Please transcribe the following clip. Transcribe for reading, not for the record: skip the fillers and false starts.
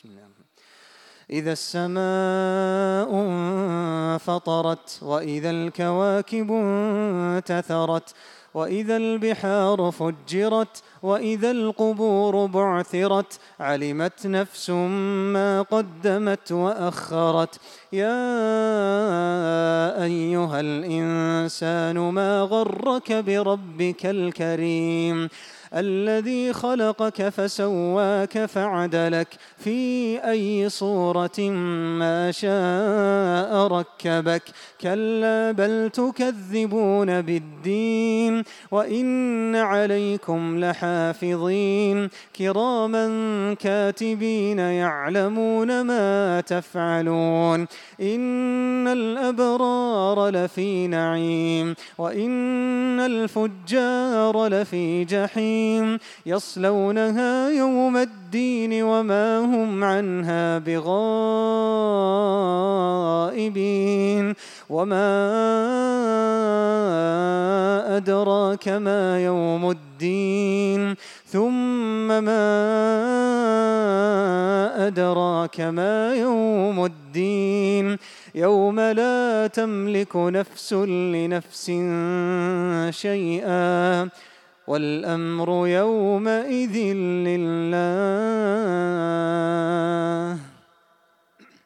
إذا السماء انفطرت وإذا الكواكب انتثرت وإذا البحار فجرت وإذا القبور بعثرت علمت نفس ما قدمت وأخرت يا أيها الإنسان ما غرك بربك الكريم الذي خلقك فسواك فعدلك في أي صورة ما شاء ركبك كلا بل تكذبون بالدين وإن عليكم لحافظين كراما كاتبين يعلمون ما تفعلون إن الأبرار لفي نعيم وإن الفجار لفي جحيم يصلونها يوم الدين وما هم عنها بغائبين وما أدراك ما يوم الدين ثم ما أدراك ما يوم الدين يوم لا تملك نفس لنفس شيئا والأمر يومئذ لله.